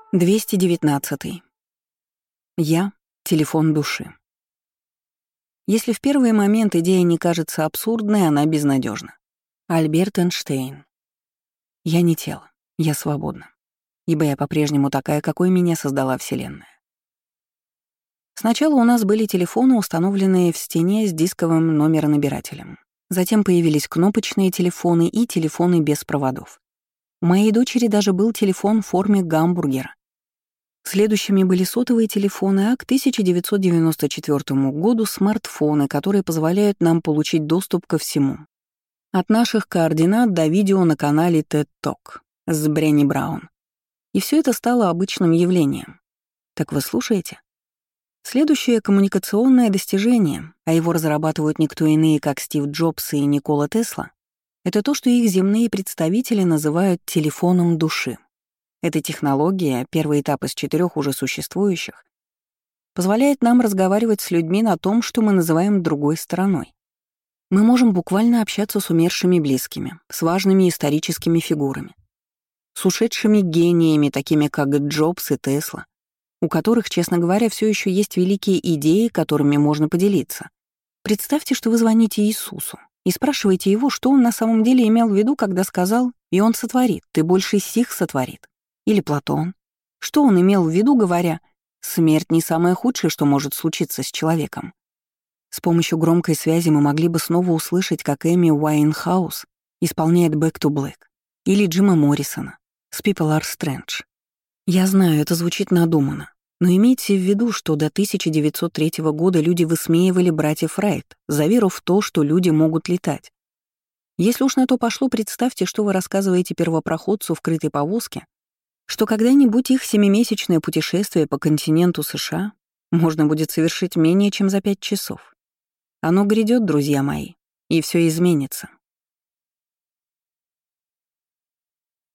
219. Я — телефон души. Если в первый момент идея не кажется абсурдной, она безнадежна. Альберт Эйнштейн. Я не тело, я свободна, ибо я по-прежнему такая, какой меня создала Вселенная. Сначала у нас были телефоны, установленные в стене с дисковым номеронабирателем. Затем появились кнопочные телефоны и телефоны без проводов. У моей дочери даже был телефон в форме гамбургера. Следующими были сотовые телефоны, а к 1994 году — смартфоны, которые позволяют нам получить доступ ко всему. От наших координат до видео на канале TED Talk с Бренни Браун. И все это стало обычным явлением. Так вы слушаете? Следующее коммуникационное достижение, а его разрабатывают никто иные, как Стив Джобс и Никола Тесла, это то, что их земные представители называют телефоном души. Эта технология, первый этап из 4 уже существующих, позволяет нам разговаривать с людьми на том, что мы называем другой стороной. Мы можем буквально общаться с умершими близкими, с важными историческими фигурами, с ушедшими гениями, такими как Джобс и Тесла, у которых, честно говоря, все еще есть великие идеи, которыми можно поделиться. Представьте, что вы звоните Иисусу и спрашиваете его, что он на самом деле имел в виду, когда сказал «и он сотворит, ты больше сих сотворит». Или Платон. Что он имел в виду, говоря «смерть не самое худшее, что может случиться с человеком». С помощью громкой связи мы могли бы снова услышать, как Эми Уайнхаус исполняет «Back to Black» или Джима Моррисона с «People Are Strange». Я знаю, это звучит надуманно, но имейте в виду, что до 1903 года люди высмеивали братьев Райт за веру в то, что люди могут летать. Если уж на то пошло, представьте, что вы рассказываете первопроходцу в крытой повозке, что когда-нибудь их 7-месячное путешествие по континенту США можно будет совершить менее чем за 5 часов. Оно грядет, друзья мои, и все изменится.